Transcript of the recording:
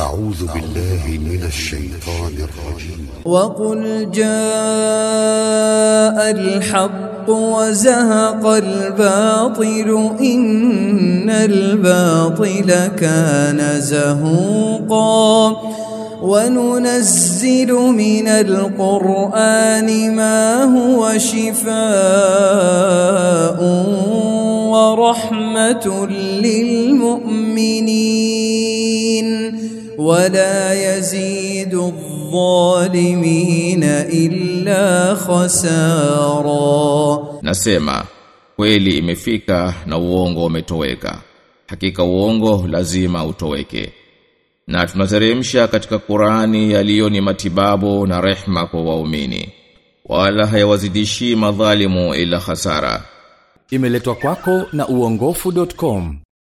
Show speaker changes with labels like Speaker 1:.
Speaker 1: أعوذ بالله من الشيطان الرجيم.
Speaker 2: وقل جاء الحق وزهق الباطل إن الباطل كان زهوقا وننزل من القرآن ما هو شفاء ورحمة للمؤمنين ولا يزيد الظالمين إلا خسارا.
Speaker 3: Nasema kweli imefika na uongo umetoweka. Hakika uongo lazima utoweke. Na tunateremsha katika Qur'ani yaliyo ni matibabu na rehma kwa waumini. Wala hayawazidishi madhalimu ila khasara.
Speaker 4: Imeletwa kwako na uongofu.com.